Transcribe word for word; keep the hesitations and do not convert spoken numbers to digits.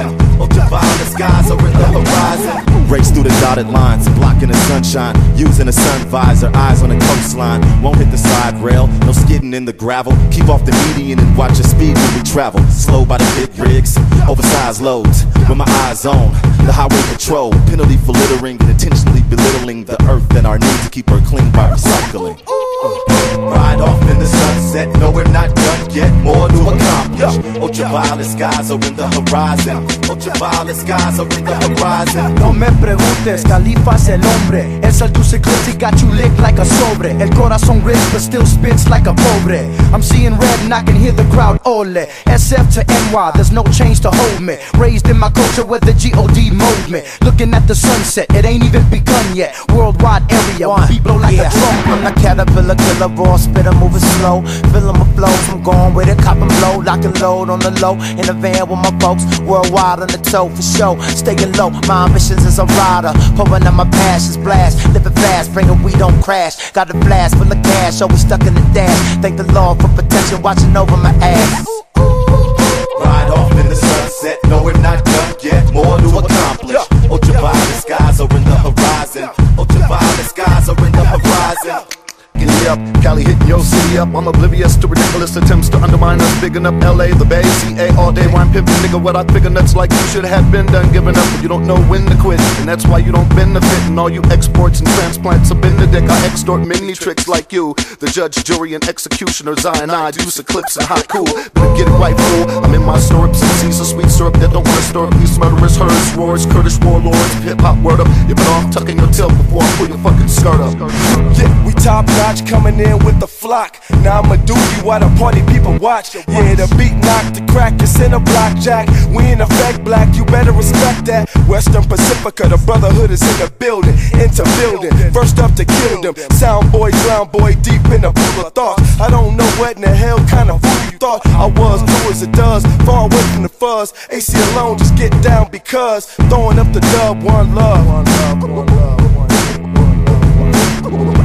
horizon. Ultraviolet skies are in the horizon. Race through the dotted lines, blocking the sunshine, using a sun visor, eyes on the coastline. Won't hit the side rail, no skidding in the gravel. Keep off the median and watch the speed when we travel. Slow by the pit rigs, oversized loads, with my eyes on the highway patrol. Penalty for littering and intentionally belittling the earth and our need to keep her clean by recycling. Ride off in the sunset, no we're not done yet, more to accomplish. Ultraviolet skies are in the horizon. Ultraviolet skies are in the horizon. No me preguntes, Khalifa es el hombre. El seduce clips, he got you licked like a sobre. El corazón rich but still spits like a pobre. I'm seeing red and I can hear the crowd ole. S F to N Y, there's no change to hold me. Raised in my culture where the G O D mold me. Looking at the sunset, it ain't even begun yet. Worldwide area, we blow like yeah. a drum. I'm the caterpillar killer, raw spitter, moving slow. Feeling my flows, I'm going with it, cop and blow. Lock and load on the low, in the van with my folks. Worldwide on the toe for show, staying low. My ambitions is a rider, pouring on my passions, blast. Living fast, bringing we don't crash. Got a blast full of cash, always stuck in the dash. Thank the Lord for protection, watching over my ass. Ride off in the sunset, no we're not done yet, more to accomplish. Ultraviolet skies are in the horizon. Ultraviolet skies are in the horizon. Giddy up, Cali hitting your city up. I'm oblivious to ridiculous attempts to undermine us. Bigging up L A, the Bay, C A all day. Wine pimping, nigga, what I figure nuts like you should have been done giving up. But you don't know when to quit, and that's why you don't benefit. And all you exports and transplants up in the dick. I extort many tricks like you. The judge, jury, and executioner, cyanide, use eclipse and haiku. Better get it right, fool. I'm in my syrups and Caesar sweet syrup that don't wanna stir up these murderers, herds, roars, Kurdish warlords, hip hop word up. You been off tucking your tail before I pull your fucking skirt up. Yeah, we top notch coming in with the flock. Now I'ma do you while the party people watch. Yeah, the beat knock, the crack, it's in a block, Jack. We in effect black, you better respect that. Western Pacifica, the brotherhood is in the building, into building. First up to kill them. Sound boy, drown boy, deep in the pool of thoughts. I don't know what in the hell kind of fool you thought I was. Do as it does, far away from the fuzz. A C alone, just get down because throwing up the dub, one love. One love, one love, one love, one love.